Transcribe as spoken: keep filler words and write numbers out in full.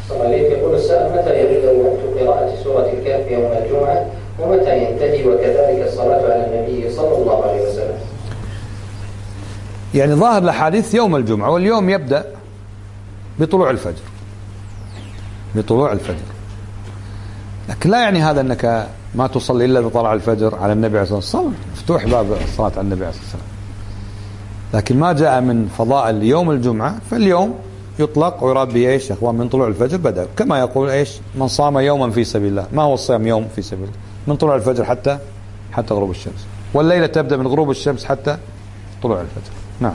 صليت يقول السائل متى يبدأ وقت قراءة سورة الكهف يوم الجمعة ومتى ينتهي، وكذلك الصلاة على النبي صلى الله عليه وسلم. يعني ظاهر الحديث يوم الجمعة، واليوم يبدأ بطلوع الفجر، بطلوع الفجر، لكن لا يعني هذا أنك ما تصلي إلا إذا طلع الفجر على النبي عليه الصلاة والسلام. مفتوح باب الصلاة على النبي عليه الصلاة والسلام، لكن ما جاء من فضائل يوم الجمعة فاليوم يطلق ويراد به ايش يا اخوان؟ من طلوع الفجر بدأ، كما يقول ايش؟ من صام يوما في سبيل الله. ما هو الصيام يوم في سبيل الله؟ من طلوع الفجر حتى حتى غروب الشمس، والليلة تبدأ من غروب الشمس حتى طلوع الفجر.